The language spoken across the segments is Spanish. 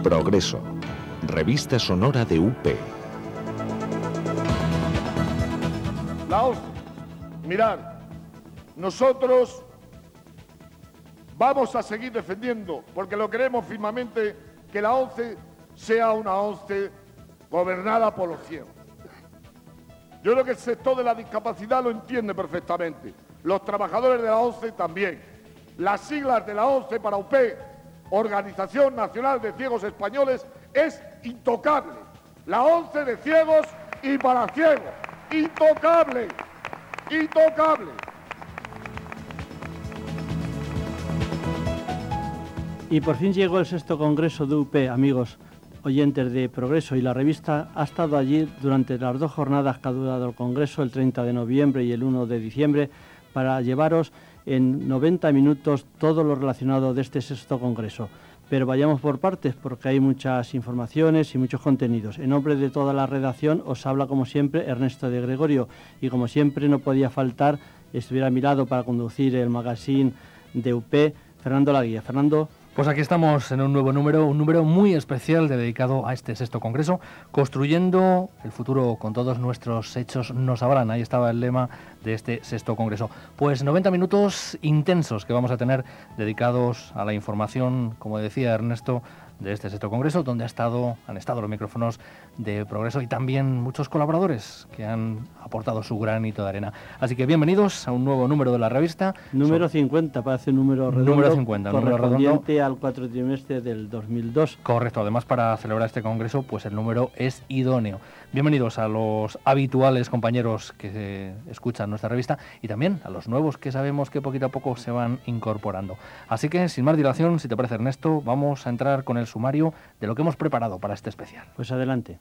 Progreso, revista sonora de UP. La ONCE, mirad, nosotros vamos a seguir defendiendo, porque lo queremos firmemente, que la ONCE sea una ONCE gobernada por los ciegos. Yo creo que el sector de la discapacidad lo entiende perfectamente, los trabajadores de la ONCE también. Las siglas de la ONCE para UP, Organización Nacional de Ciegos Españoles, es intocable. La ONCE de ciegos y para ciegos, intocable, intocable. Y por fin llegó el 6º Congreso de UP, amigos oyentes de Progreso, y la revista ha estado allí durante las 2 jornadas que ha durado el Congreso, el 30 de noviembre y el 1 de diciembre, para llevaros en 90 minutos todo lo relacionado de este 6º Congreso. Pero vayamos por partes, porque hay muchas informaciones y muchos contenidos. En nombre de toda la redacción os habla, como siempre, Ernesto de Gregorio, y como siempre no podía faltar, estuviera a mi lado para conducir el magazine de UP, Fernando Laguía. Fernando. Pues aquí estamos en un nuevo número, un número muy especial dedicado a este 6º Congreso, construyendo el futuro con todos nuestros hechos nos sabrán. Ahí estaba el lema de este 6º Congreso. Pues 90 minutos intensos que vamos a tener dedicados a la información, como decía Ernesto, de este 6º Congreso, donde han estado los micrófonos de Progreso y también muchos colaboradores que han aportado su granito de arena. Así que bienvenidos a un nuevo número de la revista. Número 50, parece un número redondo. Número 50, correspondiente al 4º trimestre del 2002. Correcto, además para celebrar este congreso, pues el número es idóneo. Bienvenidos a los habituales compañeros que escuchan nuestra revista y también a los nuevos que sabemos que poquito a poco se van incorporando. Así que, sin más dilación, si te parece, Ernesto, vamos a entrar con el sumario de lo que hemos preparado para este especial. Pues adelante.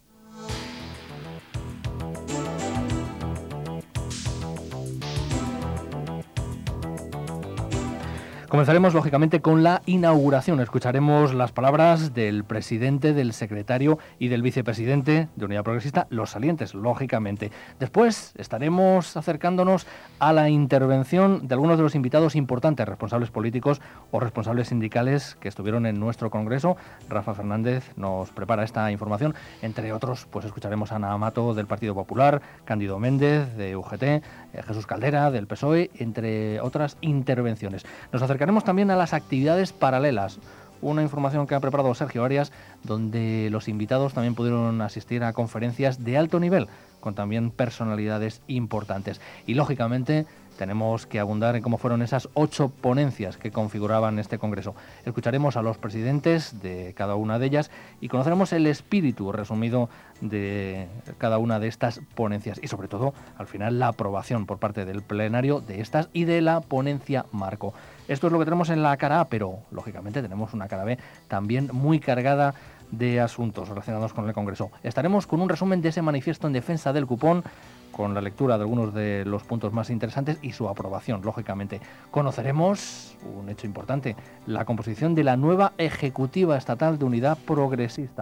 Comenzaremos, lógicamente, con la inauguración. Escucharemos las palabras del presidente, del secretario y del vicepresidente de Unidad Progresista, los salientes, lógicamente. Después estaremos acercándonos a la intervención de algunos de los invitados importantes, responsables políticos o responsables sindicales que estuvieron en nuestro congreso. Rafa Fernández nos prepara esta información. Entre otros, pues escucharemos a Ana Amato del Partido Popular, Cándido Méndez de UGT, Jesús Caldera del PSOE, entre otras intervenciones. Nos acercaremos también a las actividades paralelas, una información que ha preparado Sergio Arias, donde los invitados también pudieron asistir a conferencias de alto nivel, con también personalidades importantes. Y lógicamente tenemos que abundar en cómo fueron esas 8 ponencias que configuraban este congreso. Escucharemos a los presidentes de cada una de ellas y conoceremos el espíritu resumido de cada una de estas ponencias y sobre todo, al final, la aprobación por parte del plenario de estas y de la ponencia marco. Esto es lo que tenemos en la cara A, pero lógicamente tenemos una cara B también muy cargada de asuntos relacionados con el Congreso. Estaremos con un resumen de ese manifiesto en defensa del cupón, con la lectura de algunos de los puntos más interesantes y su aprobación, lógicamente. Conoceremos un hecho importante, la composición de la nueva Ejecutiva Estatal de Unidad Progresista.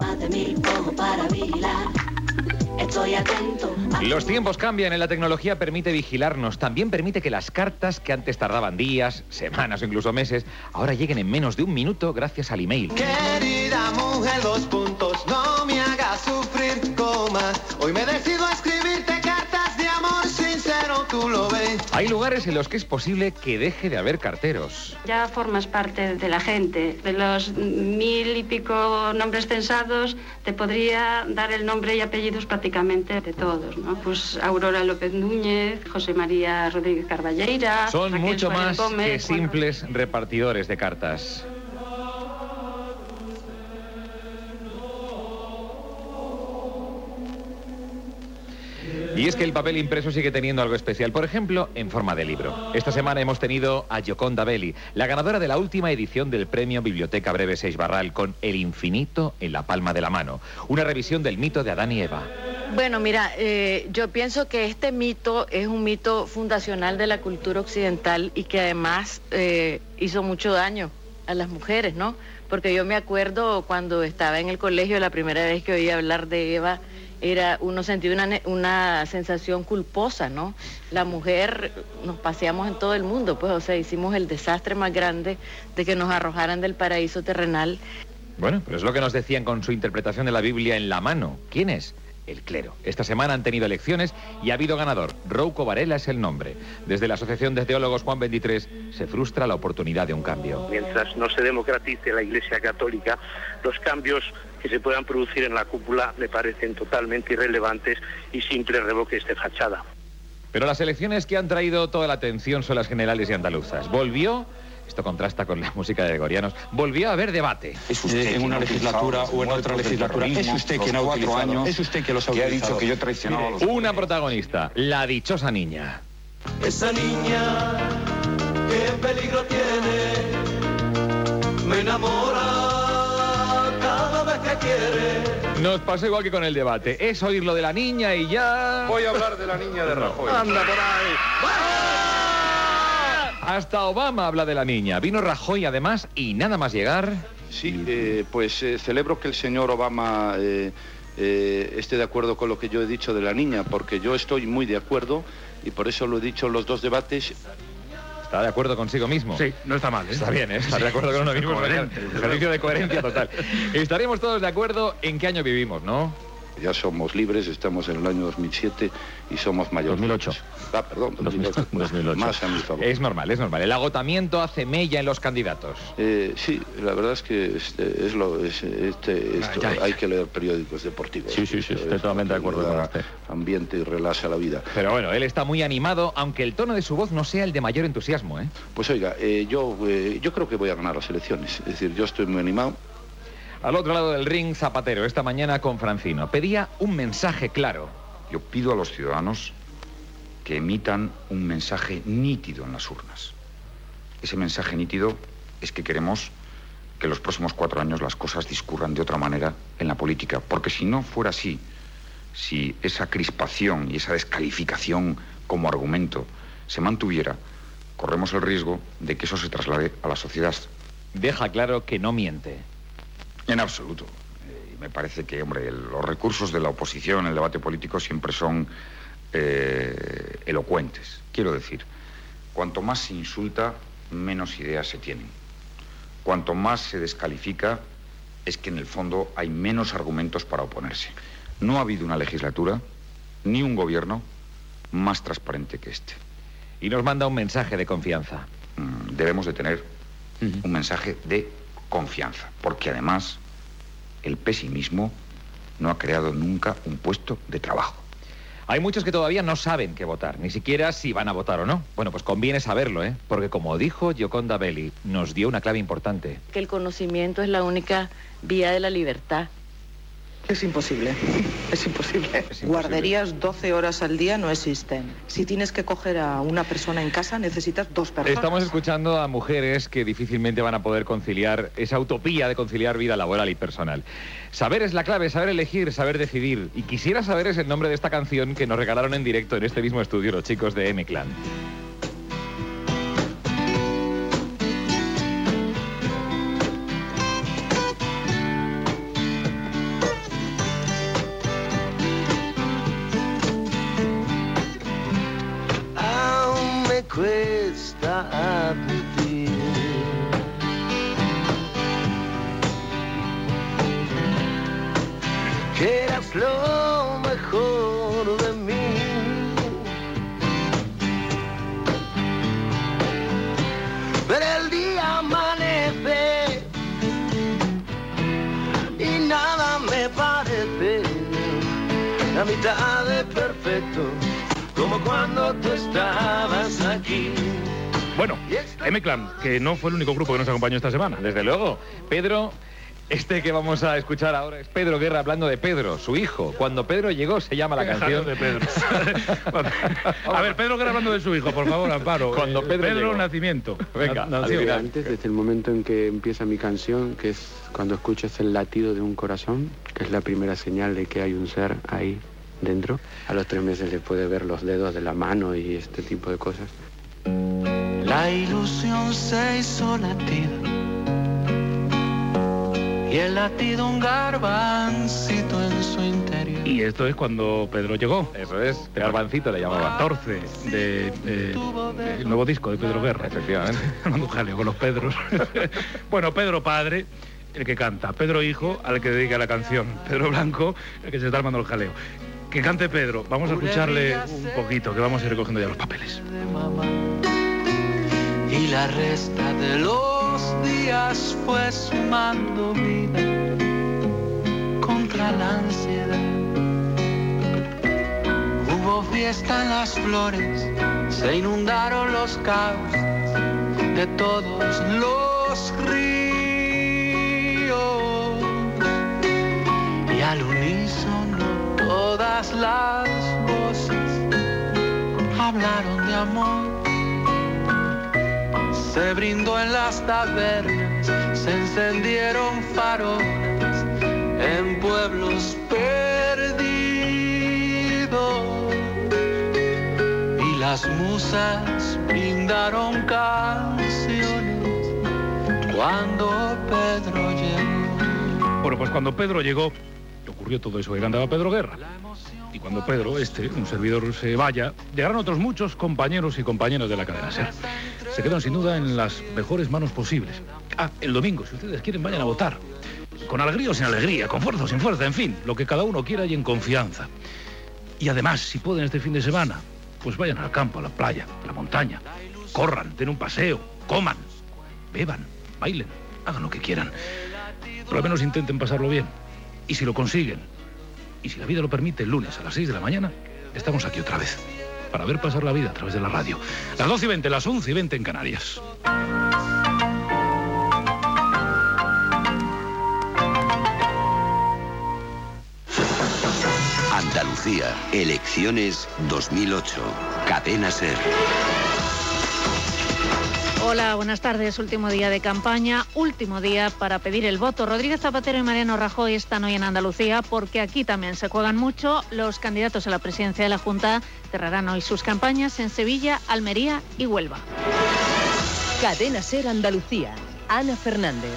Los tiempos cambian y la tecnología permite vigilarnos. También permite que las cartas, que antes tardaban días, semanas o incluso meses, ahora lleguen en menos de un minuto gracias al email. Querida mujer, 2 puntos, no me hagas sufrir, coma. Hoy me decido a escribirte cartas de amor sincero, tú lo ves. Hay lugares en los que es posible que deje de haber carteros. Ya formas parte de la gente. De los 1000 y pico nombres censados, te podría dar el nombre y apellidos prácticamente de todos, ¿no? Pues Aurora López Núñez, José María Rodríguez Carballeira... Son Raquel mucho Suárez más Gómez, que simples repartidores de cartas. Y es que el papel impreso sigue teniendo algo especial, por ejemplo, en forma de libro. Esta semana hemos tenido a Gioconda Belli, la ganadora de la última edición del premio Biblioteca Breve Seix Barral, con El infinito en la palma de la mano, una revisión del mito de Adán y Eva. Bueno, mira, yo pienso que este mito es un mito fundacional de la cultura occidental y que además hizo mucho daño a las mujeres, ¿no? Porque yo me acuerdo cuando estaba en el colegio, la primera vez que oí hablar de Eva, uno sentía una sensación culposa, ¿no? La mujer, nos paseamos en todo el mundo, pues, o sea, hicimos el desastre más grande de que nos arrojaran del paraíso terrenal. Bueno, pero es lo que nos decían con su interpretación de la Biblia en la mano. ¿Quién es? El clero. Esta semana han tenido elecciones y ha habido ganador. Rouco Varela es el nombre. Desde la Asociación de Teólogos Juan 23 se frustra la oportunidad de un cambio. Mientras no se democratice la Iglesia Católica, los cambios que se puedan producir en la cúpula me parecen totalmente irrelevantes y simples revoques de fachada. Pero las elecciones que han traído toda la atención son las generales y andaluzas. Volvió... Esto contrasta con la música de Gregorianos. Volvió a haber debate. Es usted en una legislatura o en otra legislatura. Es usted quien ha utilizado años. Es usted quien los ha utilizado. Que ha dicho que yo traicionaba a los... Una protagonista, la dichosa niña. Esa niña, qué peligro tiene, me enamora cada vez que quiere. Nos pasa igual que con el debate. Es oír lo de la niña y ya... Voy a hablar de la niña de Rajoy. ¡Anda por ahí! Hasta Obama habla de la niña. Vino Rajoy además y nada más llegar... Sí, celebro que el señor Obama esté de acuerdo con lo que yo he dicho de la niña, porque yo estoy muy de acuerdo y por eso lo he dicho en los dos debates. ¿Está de acuerdo consigo mismo? Sí, no está mal, ¿eh? Está bien, ¿eh? Está de acuerdo con uno mismo. Ejercicio de coherencia total. Estaremos todos de acuerdo en qué año vivimos, ¿no? Ya somos libres, estamos en el año 2007 y somos mayores. 2008. Ah, perdón, 2008. 2008. Más a mi favor. Es normal, es normal. El agotamiento hace mella en los candidatos. Sí, la verdad es que hay que leer periódicos deportivos. Sí, estoy totalmente de acuerdo con usted. Ambiente y relaja la vida. Pero bueno, él está muy animado, aunque el tono de su voz no sea el de mayor entusiasmo, ¿eh? Pues oiga, yo creo que voy a ganar las elecciones. Es decir, yo estoy muy animado. Al otro lado del ring, Zapatero, esta mañana con Francino. Pedía un mensaje claro. Yo pido a los ciudadanos que emitan un mensaje nítido en las urnas. Ese mensaje nítido es que queremos que los próximos 4 años las cosas discurran de otra manera en la política. Porque si no fuera así, si esa crispación y esa descalificación como argumento se mantuviera, corremos el riesgo de que eso se traslade a la sociedad. Deja claro que no miente. En absoluto. Me parece que, hombre, los recursos de la oposición en el debate político siempre son elocuentes. Quiero decir, cuanto más se insulta, menos ideas se tienen. Cuanto más se descalifica, es que en el fondo hay menos argumentos para oponerse. No ha habido una legislatura, ni un gobierno, más transparente que este. Y nos manda un mensaje de confianza. Debemos de tener un mensaje de confianza, porque además el pesimismo no ha creado nunca un puesto de trabajo. Hay muchos que todavía no saben qué votar, ni siquiera si van a votar o no. Bueno, pues conviene saberlo, ¿eh? Porque como dijo Gioconda Belli, nos dio una clave importante. Que el conocimiento es la única vía de la libertad. Es imposible, es imposible. Guarderías 12 horas al día no existen. Si tienes que coger a una persona en casa, necesitas 2 personas. Estamos escuchando a mujeres que difícilmente van a poder conciliar esa utopía de conciliar vida laboral y personal. Saber es la clave, saber elegir, saber decidir. Y quisiera saber es el nombre de esta canción que nos regalaron en directo en este mismo estudio los chicos de M-Clan. Cuesta admitir que eras lo mejor de mí. Pero el día amanece y nada me parece la mitad de perfecto, como cuando tú estabas aquí. Bueno, M-Clan, que no fue el único grupo que nos acompañó esta semana. Desde luego. Pedro, este que vamos a escuchar ahora es Pedro Guerra hablando de Pedro, su hijo. Cuando Pedro llegó se llama la canción. De Pedro. A ver, Pedro Guerra hablando de su hijo, por favor, Amparo. Cuando Pedro llegó. Nacimiento. Venga, antes, desde el momento en que empieza mi canción, que es cuando escuchas el latido de un corazón, que es la primera señal de que hay un ser ahí dentro. A los 3 meses se puede ver los dedos de la mano y este tipo de cosas. La ilusión se hizo latido y el latido un garbancito en su interior. Y esto es cuando Pedro llegó. Eso es, Garbancito le llamaba. 14 el nuevo disco de Pedro Guerra. Efectivamente. Armando jaleo con los Pedros. Bueno, Pedro padre. el que canta. Pedro hijo, al que dedica la canción. Pedro Blanco, el que se está armando el jaleo. Que cante Pedro. Vamos a escucharle un poquito, que vamos a ir recogiendo ya los papeles. Y la resta de los días fue sumando vida contra la ansiedad. Hubo fiesta en las flores, se inundaron los cauces de todos los ríos. Y al unísono todas las voces hablaron de amor. Se brindó en las tabernas, se encendieron farolas en pueblos perdidos. Y las musas brindaron canciones cuando Pedro llegó. Bueno, pues cuando Pedro llegó, ocurrió todo eso que cantaba Pedro Guerra. Y cuando Pedro, un servidor, se vaya, llegarán otros muchos compañeros y compañeras de la cadena SER. Se quedan sin duda en las mejores manos posibles. El domingo, si ustedes quieren, vayan a votar. Con alegría o sin alegría, con fuerza o sin fuerza, en fin, lo que cada uno quiera y en confianza. Y además, si pueden este fin de semana, pues vayan al campo, a la playa, a la montaña. Corran, den un paseo, coman, beban, bailen, hagan lo que quieran. Pero al menos intenten pasarlo bien. Y si lo consiguen, y si la vida lo permite, el lunes a las 6 de la mañana, estamos aquí otra vez, para ver pasar la vida a través de la radio. Las 12:20, las 11:20 en Canarias. Andalucía, elecciones 2008, Cadena SER. Hola, buenas tardes. Último día de campaña, último día para pedir el voto. Rodríguez Zapatero y Mariano Rajoy están hoy en Andalucía porque aquí también se juegan mucho. Los candidatos a la presidencia de la Junta cerrarán hoy sus campañas en Sevilla, Almería y Huelva. Cadena SER Andalucía. Ana Fernández.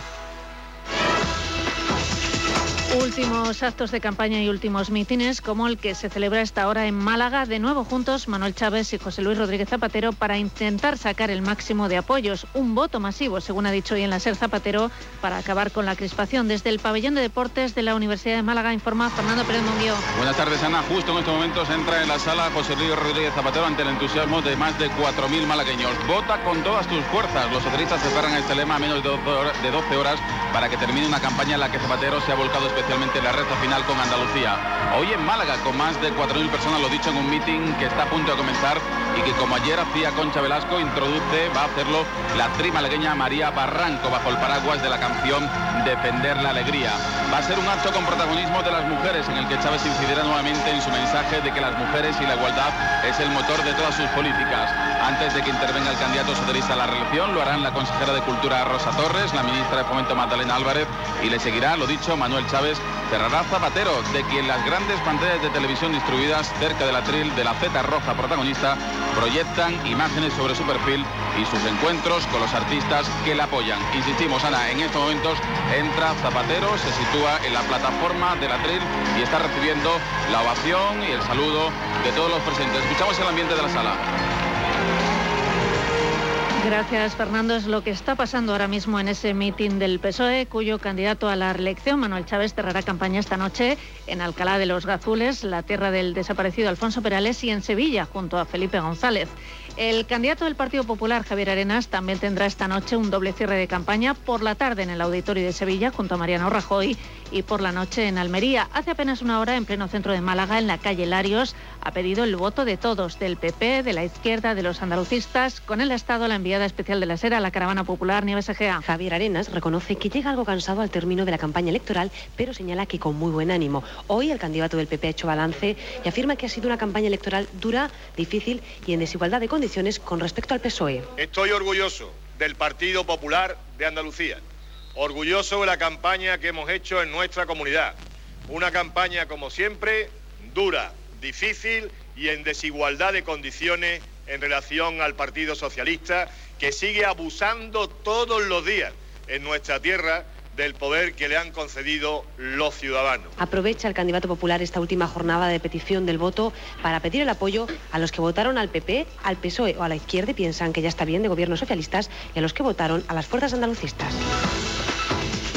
Últimos actos de campaña y últimos mítines, como el que se celebra a esta hora en Málaga, de nuevo juntos Manuel Chávez y José Luis Rodríguez Zapatero para intentar sacar el máximo de apoyos. Un voto masivo, según ha dicho hoy en la SER Zapatero, para acabar con la crispación. Desde el pabellón de deportes de la Universidad de Málaga informa Fernando Pérez Munguió. Buenas tardes, Ana. Justo en estos momentos entra en la sala José Luis Rodríguez Zapatero ante el entusiasmo de más de 4.000 malagueños. Vota con todas tus fuerzas. Los socialistas preparan este lema a menos de 12 horas para que termine una campaña en la que Zapatero se ha volcado especialmente en la recta final con Andalucía. Hoy en Málaga, con más de 4.000 personas, lo dicho, en un mitin que está a punto de comenzar y que, como ayer hacía Concha Velasco, va a hacerlo la actriz malagueña María Barranco, bajo el paraguas de la canción Defender la Alegría. Va a ser un acto con protagonismo de las mujeres, en el que Chávez incidirá nuevamente en su mensaje de que las mujeres y la igualdad es el motor de todas sus políticas. Antes de que intervenga el candidato socialista a la reelección, lo harán la consejera de Cultura Rosa Torres, la ministra de Fomento Magdalena Álvarez, y le seguirá, lo dicho, Manuel Chávez. Cerrará Zapatero, de quien las grandes pantallas de televisión distribuidas cerca del atril de la Z roja protagonista proyectan imágenes sobre su perfil y sus encuentros con los artistas que la apoyan. Insistimos, Ana, en estos momentos entra Zapatero, se sitúa en la plataforma del atril y está recibiendo la ovación y el saludo de todos los presentes. Escuchamos el ambiente de la sala. Gracias, Fernando. Es lo que está pasando ahora mismo en ese mitin del PSOE, cuyo candidato a la reelección, Manuel Chávez, cerrará campaña esta noche en Alcalá de los Gazules, la tierra del desaparecido Alfonso Perales, y en Sevilla, junto a Felipe González. El candidato del Partido Popular, Javier Arenas, también tendrá esta noche un doble cierre de campaña, por la tarde en el Auditorio de Sevilla, junto a Mariano Rajoy, y por la noche en Almería. Hace apenas una hora, en pleno centro de Málaga, en la calle Larios, ha pedido el voto de todos, del PP, de la izquierda, de los andalucistas. Con él ha estado la enviada especial de la SER a la caravana popular, Nieves Egea. Javier Arenas reconoce que llega algo cansado al término de la campaña electoral, pero señala que con muy buen ánimo. Hoy el candidato del PP ha hecho balance y afirma que ha sido una campaña electoral dura, difícil y en desigualdad de condiciones con respecto al PSOE. Estoy orgulloso del Partido Popular de Andalucía, orgulloso de la campaña que hemos hecho en nuestra comunidad. Una campaña, como siempre, dura, difícil y en desigualdad de condiciones en relación al Partido Socialista, que sigue abusando todos los días en nuestra tierra del poder que le han concedido los ciudadanos. Aprovecha el candidato popular esta última jornada de petición del voto para pedir el apoyo a los que votaron al PP, al PSOE o a la izquierda y piensan que ya está bien de gobiernos socialistas, y a los que votaron a las fuerzas andalucistas.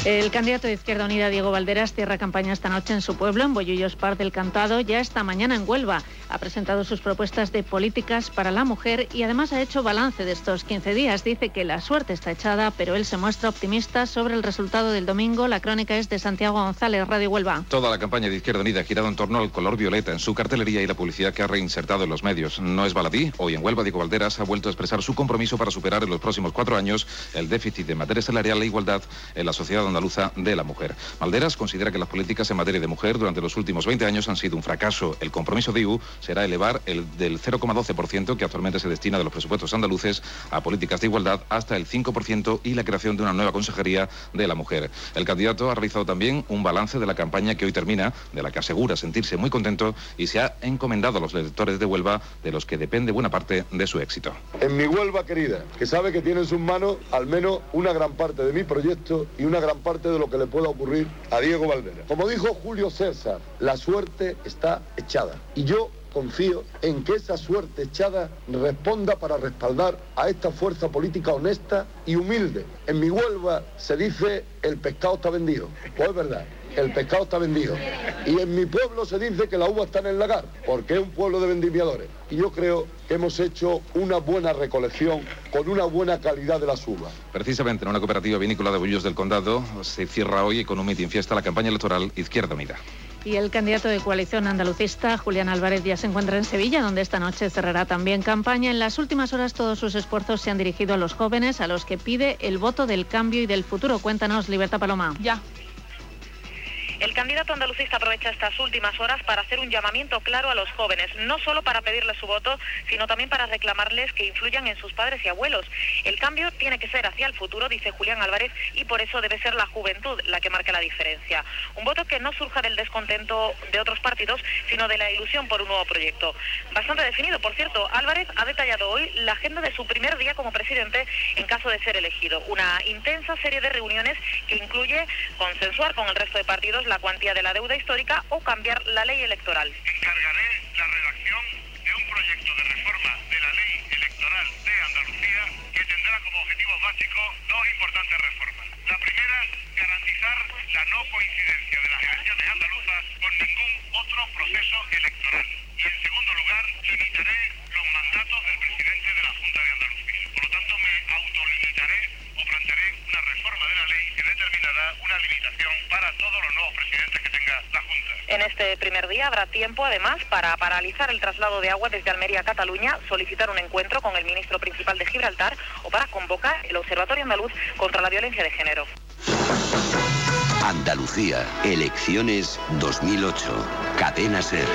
El candidato de Izquierda Unida, Diego Valderas, cierra campaña esta noche en su pueblo, en Bollullos Par del Cantado. Ya esta mañana en Huelva ha presentado sus propuestas de políticas para la mujer y además ha hecho balance de estos 15 días. Dice que la suerte está echada, pero él se muestra optimista sobre el resultado del domingo. La crónica es de Santiago González, Radio Huelva. Toda la campaña de Izquierda Unida ha girado en torno al color violeta en su cartelería y la publicidad que ha reinsertado en los medios. No es baladí. Hoy en Huelva, Diego Valderas ha vuelto a expresar su compromiso para superar en los próximos 4 años el déficit de materia salarial e igualdad en la sociedad andaluza de la mujer. Valderas considera que las políticas en materia de mujer durante los últimos 20 años han sido un fracaso. El compromiso de IU será elevar el del 0,12% que actualmente se destina de los presupuestos andaluces a políticas de igualdad hasta el 5% y la creación de una nueva consejería de la mujer. El candidato ha realizado también un balance de la campaña que hoy termina, de la que asegura sentirse muy contento y se ha encomendado a los electores de Huelva, de los que depende buena parte de su éxito. En mi Huelva querida, que sabe que tiene en sus manos al menos una gran parte de mi proyecto y una gran parte de lo que le pueda ocurrir a Diego Valderas. Como dijo Julio César, la suerte está echada. Y yo confío en que esa suerte echada responda para respaldar a esta fuerza política honesta y humilde. En mi Huelva se dice el pescado está vendido. Pues es verdad. El pescado está vendido. Y en mi pueblo se dice que la uva está en el lagar, porque es un pueblo de vendimiadores. Y yo creo que hemos hecho una buena recolección con una buena calidad de las uvas. Precisamente en una cooperativa vinícola de Bollullos del Condado se cierra hoy con un mitin fiesta la campaña electoral Izquierda Unida. Y el candidato de coalición andalucista, Julián Álvarez, ya se encuentra en Sevilla, donde esta noche cerrará también campaña. En las últimas horas todos sus esfuerzos se han dirigido a los jóvenes, a los que pide el voto del cambio y del futuro. Cuéntanos, Libertad Paloma. Ya. El candidato andalucista aprovecha estas últimas horas para hacer un llamamiento claro a los jóvenes, no solo para pedirles su voto, sino también para reclamarles que influyan en sus padres y abuelos. El cambio tiene que ser hacia el futuro, dice Julián Álvarez, y por eso debe ser la juventud la que marque la diferencia. Un voto que no surja del descontento de otros partidos, sino de la ilusión por un nuevo proyecto. Bastante definido, por cierto. Álvarez ha detallado hoy la agenda de su primer día como presidente en caso de ser elegido. Una intensa serie de reuniones que incluye consensuar con el resto de partidos la cuantía de la deuda histórica o cambiar la ley electoral. Encargaré la redacción de un proyecto de reforma de la ley electoral de Andalucía que tendrá como objetivo básico dos importantes reformas. La primera, garantizar la no coincidencia de las elecciones andaluzas con ningún otro proceso electoral. Y en segundo lugar, limitaré los mandatos del presidente de la Junta de Andalucía. Por lo tanto, me autolimitaré o plantearé una reforma de la ley que determinará una limitación para todos los nuevos presidentes que tenga la Junta. En este primer día habrá tiempo, además, para paralizar el traslado de agua desde Almería a Cataluña, solicitar un encuentro con el ministro principal de Gibraltar o para convocar el Observatorio Andaluz contra la Violencia de Género. Andalucía, elecciones 2008, Cadena SER.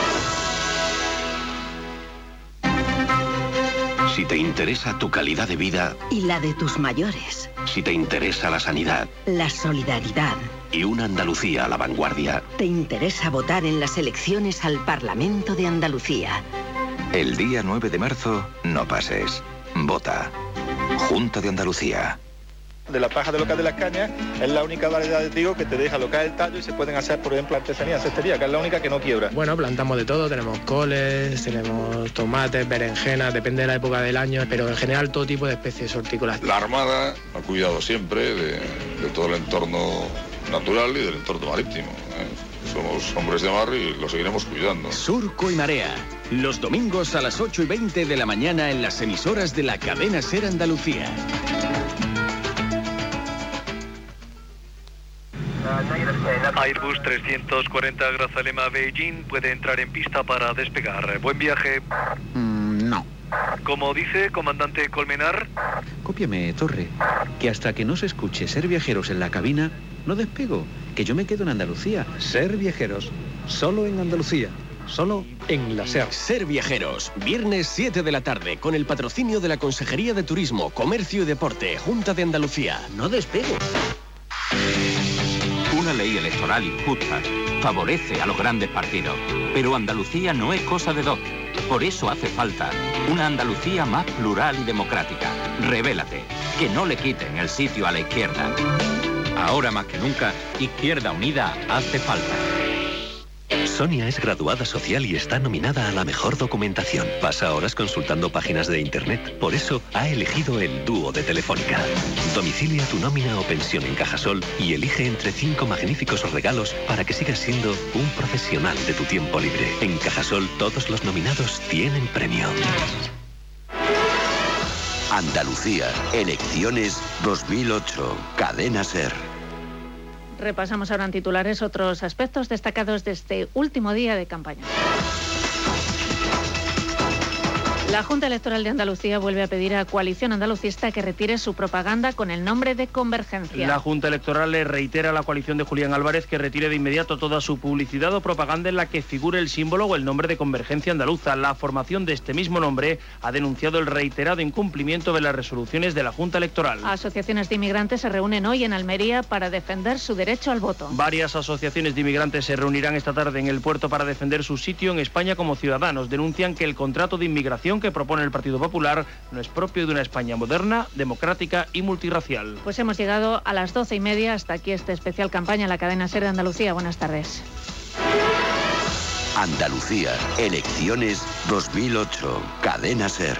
Si te interesa tu calidad de vida y la de tus mayores, si te interesa la sanidad, la solidaridad y una Andalucía a la vanguardia, te interesa votar en las elecciones al Parlamento de Andalucía. El día 9 de marzo, no pases. Vota. Junta de Andalucía. De la paja de local de las cañas es la única variedad de trigo que te deja local el tallo y se pueden hacer, por ejemplo, artesanía, cestería, que es la única que no quiebra. Bueno, plantamos de todo, tenemos coles, tenemos tomates, berenjenas, depende de la época del año, pero en general todo tipo de especies hortícolas. La Armada ha cuidado siempre de todo el entorno natural y del entorno marítimo. Somos hombres de mar y lo seguiremos cuidando. Surco y Marea, los domingos a las 8:20 de la mañana en las emisoras de la cadena SER Andalucía. Airbus 340 Grazalema Beijing puede entrar en pista para despegar. Buen viaje. No. Como dice, comandante Colmenar. Cópiame, Torre, que hasta que no se escuche Ser Viajeros en la cabina, no despego, que yo me quedo en Andalucía. Ser Viajeros, solo en Andalucía. Solo en la SER. Ser Viajeros, viernes 7 de la tarde, con el patrocinio de la Consejería de Turismo, Comercio y Deporte, Junta de Andalucía. No despego. Una ley electoral injusta favorece a los grandes partidos, pero Andalucía no es cosa de dos. Por eso hace falta una Andalucía más plural y democrática. Revélate, que no le quiten el sitio a la izquierda. Ahora más que nunca, Izquierda Unida hace falta. Sonia es graduada social y está nominada a la mejor documentación. Pasa horas consultando páginas de internet. Por eso ha elegido el dúo de Telefónica. Domicilia tu nómina o pensión en Cajasol y elige entre 5 magníficos regalos para que sigas siendo un profesional de tu tiempo libre. En Cajasol todos los nominados tienen premio. Andalucía, elecciones 2008, Cadena SER. Repasamos ahora en titulares otros aspectos destacados de este último día de campaña. La Junta Electoral de Andalucía vuelve a pedir a Coalición Andalucista que retire su propaganda con el nombre de Convergencia. La Junta Electoral le reitera a la coalición de Julián Álvarez que retire de inmediato toda su publicidad o propaganda en la que figure el símbolo o el nombre de Convergencia Andaluza. La formación de este mismo nombre ha denunciado el reiterado incumplimiento de las resoluciones de la Junta Electoral. Asociaciones de inmigrantes se reúnen hoy en Almería para defender su derecho al voto. Varias asociaciones de inmigrantes se reunirán esta tarde en el puerto para defender su sitio en España como ciudadanos. Denuncian que el contrato de inmigración que propone el Partido Popular no es propio de una España moderna, democrática y multirracial. Pues hemos llegado a las 12:30. Hasta aquí esta especial campaña en la cadena SER de Andalucía. Buenas tardes. Andalucía, elecciones 2008, Cadena SER.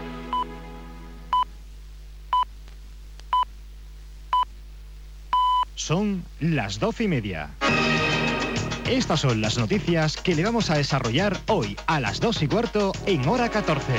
Son las 12:30. Estas son las noticias que le vamos a desarrollar hoy a las 2:15 en hora 14.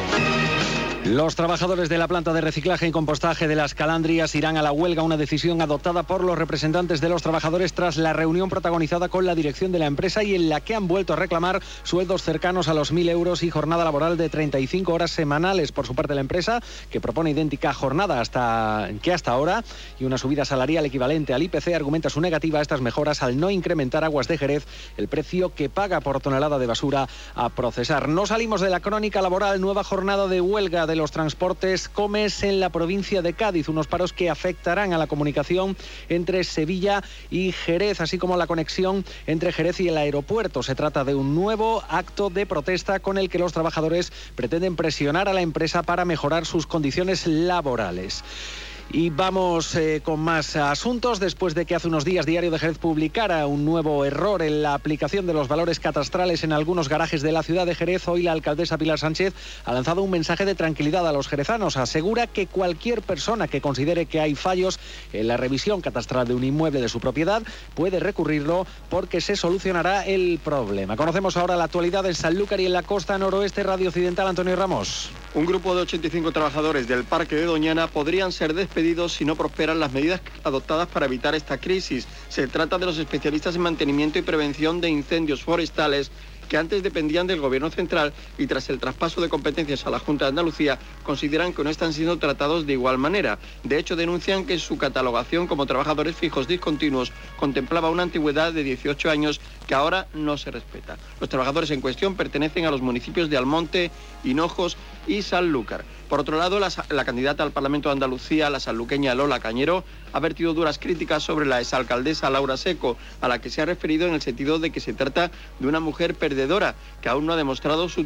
Los trabajadores de la planta de reciclaje y compostaje de Las Calandrias irán a la huelga, una decisión adoptada por los representantes de los trabajadores tras la reunión protagonizada con la dirección de la empresa y en la que han vuelto a reclamar sueldos cercanos a los 1.000 euros y jornada laboral de 35 horas semanales. Por su parte, la empresa, que propone idéntica jornada hasta ahora y una subida salarial equivalente al IPC, argumenta su negativa a estas mejoras al no incrementar Aguas de Jerez el precio que paga por tonelada de basura a procesar. No salimos de la crónica laboral. Nueva jornada de huelga de los transportes Comes en la provincia de Cádiz, unos paros que afectarán a la comunicación entre Sevilla y Jerez, así como la conexión entre Jerez y el aeropuerto. Se trata de un nuevo acto de protesta con el que los trabajadores pretenden presionar a la empresa para mejorar sus condiciones laborales. Y vamos con más asuntos. Después de que hace unos días Diario de Jerez publicara un nuevo error en la aplicación de los valores catastrales en algunos garajes de la ciudad de Jerez, hoy la alcaldesa Pilar Sánchez ha lanzado un mensaje de tranquilidad a los jerezanos. Asegura que cualquier persona que considere que hay fallos en la revisión catastral de un inmueble de su propiedad puede recurrirlo porque se solucionará el problema. Conocemos ahora la actualidad en Sanlúcar y en la costa noroeste. Radio Occidental, Antonio Ramos. Un grupo de 85 trabajadores del Parque de Doñana podrían ser despedidos si no prosperan las medidas adoptadas para evitar esta crisis. Se trata de los especialistas en mantenimiento y prevención de incendios forestales que antes dependían del Gobierno central y tras el traspaso de competencias a la Junta de Andalucía consideran que no están siendo tratados de igual manera. De hecho, denuncian que su catalogación como trabajadores fijos discontinuos contemplaba una antigüedad de 18 años que ahora no se respeta. Los trabajadores en cuestión pertenecen a los municipios de Almonte, Hinojos y Sanlúcar. Por otro lado, la candidata al Parlamento de Andalucía, la sanluqueña Lola Cañero, ha vertido duras críticas sobre la exalcaldesa Laura Seco, a la que se ha referido en el sentido de que se trata de una mujer perdedora que aún no ha demostrado su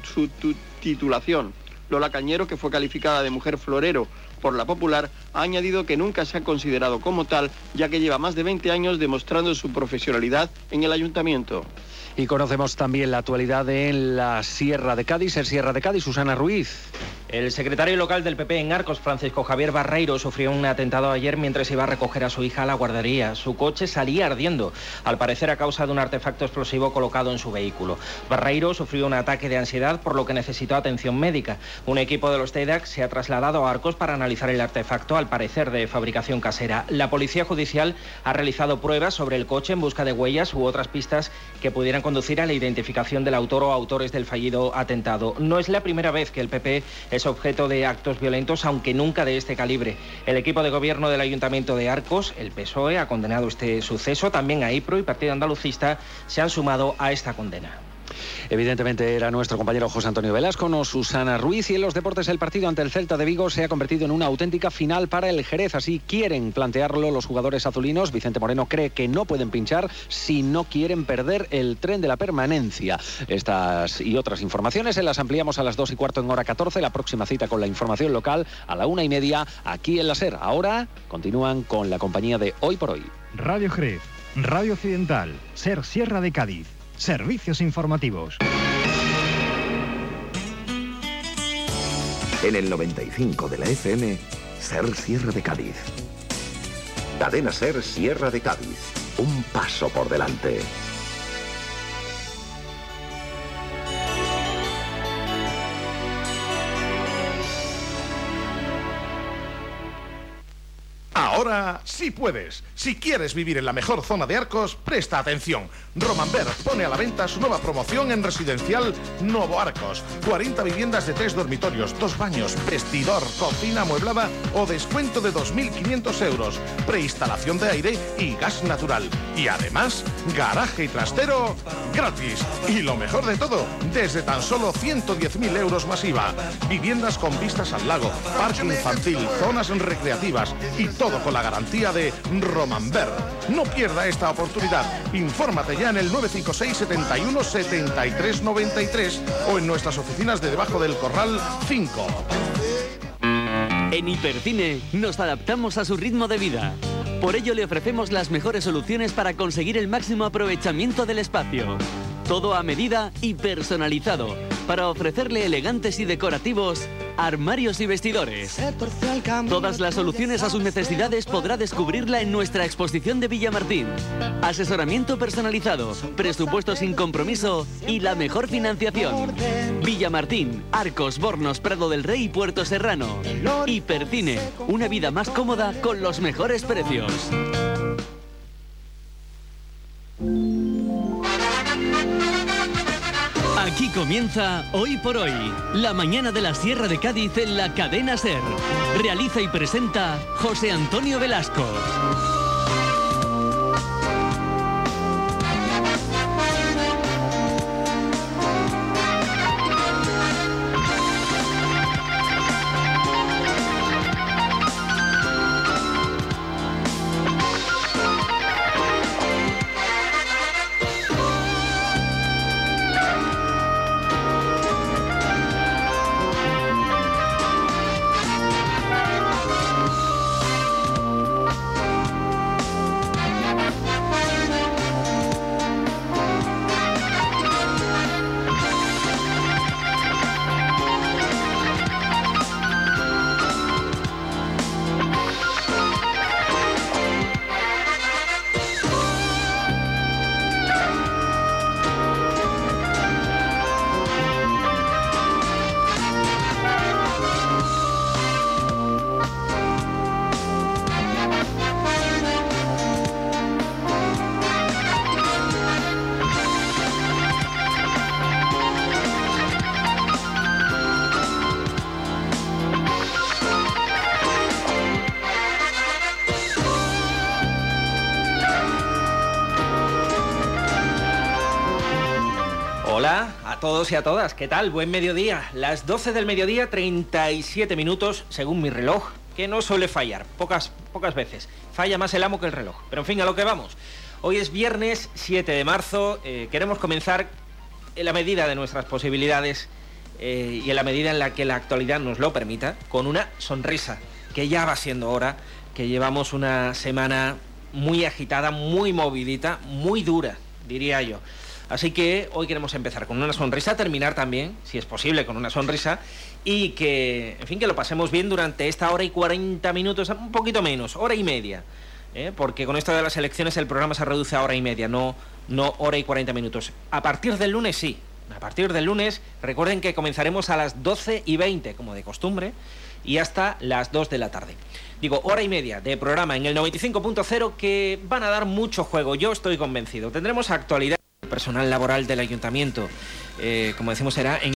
titulación. Lola Cañero, que fue calificada de mujer florero por La Popular, ha añadido que nunca se ha considerado como tal, ya que lleva más de 20 años demostrando su profesionalidad en el ayuntamiento. Y conocemos también la actualidad en la Sierra de Cádiz, Susana Ruiz. El secretario local del PP en Arcos, Francisco Javier Barreiro, sufrió un atentado ayer mientras iba a recoger a su hija a la guardería. Su coche salía ardiendo, al parecer a causa de un artefacto explosivo colocado en su vehículo. Barreiro sufrió un ataque de ansiedad, por lo que necesitó atención médica. Un equipo de los TEDAC se ha trasladado a Arcos para analizar el artefacto, al parecer de fabricación casera. La Policía Judicial ha realizado pruebas sobre el coche en busca de huellas u otras pistas que pudieran conducir a la identificación del autor o autores del fallido atentado. No es la primera vez que el PP es objeto de actos violentos, aunque nunca de este calibre. El equipo de gobierno del Ayuntamiento de Arcos, el PSOE, ha condenado este suceso. También AIPRO y Partido Andalucista se han sumado a esta condena. Evidentemente era nuestro compañero José Antonio Velasco, no Susana Ruiz. Y en los deportes, el partido ante el Celta de Vigo se ha convertido en una auténtica final para el Jerez. Así quieren plantearlo los jugadores azulinos. Vicente Moreno cree que no pueden pinchar si no quieren perder el tren de la permanencia. Estas y otras informaciones las ampliamos a las 2:15 en hora 14. La próxima cita con la información local a la 1:30 aquí en la SER. Ahora continúan con la compañía de Hoy por Hoy. Radio Jerez, Radio Occidental, SER Sierra de Cádiz. Servicios informativos. En el 95 de la FM, SER Sierra de Cádiz. Cadena SER Sierra de Cádiz. Un paso por delante. Ahora sí puedes. Si quieres vivir en la mejor zona de Arcos, presta atención. Romanber pone a la venta su nueva promoción en residencial Novo Arcos. 40 viviendas de 3 dormitorios, 2 baños, vestidor, cocina amueblada o descuento de 2.500 euros. Preinstalación de aire y gas natural. Y además, garaje y trastero gratis. Y lo mejor de todo, desde tan solo 110.000 euros más IVA. Viviendas con vistas al lago, parque infantil, zonas recreativas y todo con la garantía de Romanber. No pierda esta oportunidad. Infórmate ya en el 956 71 73 93 o en nuestras oficinas de debajo del Corral 5. En Hipercine nos adaptamos a su ritmo de vida. Por ello le ofrecemos las mejores soluciones para conseguir el máximo aprovechamiento del espacio. Todo a medida y personalizado, para ofrecerle elegantes y decorativos armarios y vestidores. Todas las soluciones a sus necesidades podrá descubrirla en nuestra exposición de Villamartín. Asesoramiento personalizado, presupuesto sin compromiso y la mejor financiación. Villamartín, Arcos, Bornos, Prado del Rey y Puerto Serrano. Hipercine, una vida más cómoda con los mejores precios. Aquí comienza Hoy por Hoy, la mañana de la Sierra de Cádiz en la cadena SER. Realiza y presenta José Antonio Velasco. A todos y a todas, ¿qué tal? Buen mediodía. Las 12 del mediodía, 37 minutos, según mi reloj, que no suele fallar, pocas veces. Falla más el amo que el reloj. Pero en fin, a lo que vamos. Hoy es viernes 7 de marzo, queremos comenzar en la medida de nuestras posibilidades y en la medida en la que la actualidad nos lo permita, con una sonrisa, que ya va siendo hora, que llevamos una semana muy agitada, muy movidita, muy dura, diría yo. Así que hoy queremos empezar con una sonrisa, terminar también, si es posible, con una sonrisa y que, en fin, que lo pasemos bien durante esta hora y 40 minutos, un poquito menos, hora y media, porque con esto de las elecciones el programa se reduce a hora y media, no hora y 40 minutos. A partir del lunes sí, a partir del lunes recuerden que comenzaremos a las 12:20, como de costumbre, y hasta las 2 de la tarde. Digo, hora y media de programa en el 95.0 que van a dar mucho juego, yo estoy convencido. Tendremos actualidad. Personal laboral del ayuntamiento, como decimos, será en